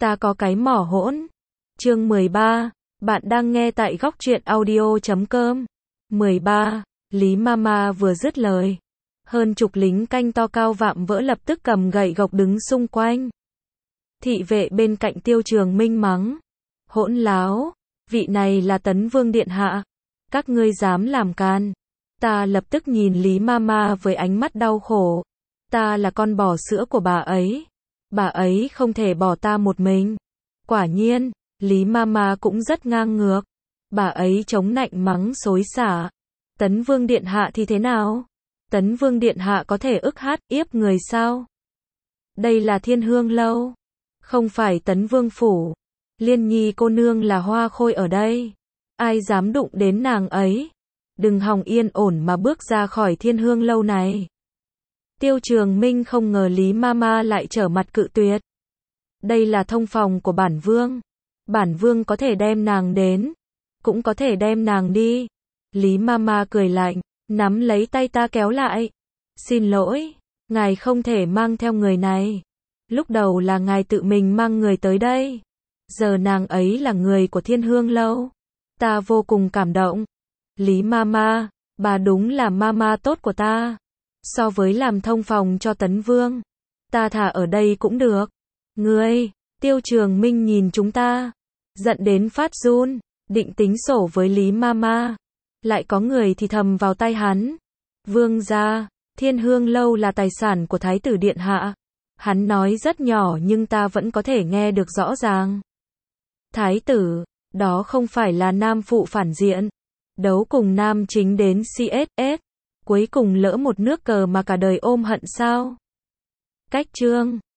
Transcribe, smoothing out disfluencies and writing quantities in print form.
Ta có cái mỏ hỗn. Chương 13. Bạn đang nghe tại góc truyện audio.com. 13. Lý Mama vừa dứt lời. Hơn chục lính canh to cao vạm vỡ lập tức cầm gậy gộc đứng xung quanh. Thị vệ bên cạnh Tiêu Trường Minh mắng. Hỗn láo, vị này là Tấn Vương Điện Hạ. Các ngươi dám làm can. Ta lập tức nhìn Lý Mama với ánh mắt đau khổ. Ta là con bò sữa của bà ấy. Bà ấy không thể bỏ ta một mình. Quả nhiên, Lý Mama cũng rất ngang ngược. Bà ấy chống nạnh mắng xối xả. Tấn Vương Điện Hạ thì thế nào? Tấn Vương Điện Hạ có thể ức hát yếp người sao? Đây là Thiên Hương Lâu. Không phải Tấn Vương Phủ. Liên Nhi cô nương là hoa khôi ở đây. Ai dám đụng đến nàng ấy? Đừng hòng yên ổn mà bước ra khỏi Thiên Hương Lâu này. Tiêu Trường Minh không ngờ Lý Mama lại trở mặt cự tuyệt. Đây là thông phòng của bản vương. Bản vương có thể đem nàng đến, cũng có thể đem nàng đi. Lý Mama cười lạnh, nắm lấy tay ta kéo lại. Xin lỗi, ngài không thể mang theo người này. Lúc đầu là ngài tự mình mang người tới đây. Giờ nàng ấy là người của Thiên Hương Lâu. Ta vô cùng cảm động. Lý Mama, bà đúng là mama tốt của ta. So với làm thông phòng cho Tấn Vương, ta thả ở đây cũng được. Ngươi, Tiêu Trường Minh nhìn chúng ta, giận đến phát run, định tính sổ với Lý Mama. Lại có người thì thầm vào tai hắn. Vương gia, Thiên Hương Lâu là tài sản của Thái tử Điện Hạ. Hắn nói rất nhỏ nhưng ta vẫn có thể nghe được rõ ràng. Thái tử, đó không phải là nam phụ phản diện. Đấu cùng nam chính đến CSS. Cuối cùng lỡ một nước cờ mà cả đời ôm hận sao? Cách chương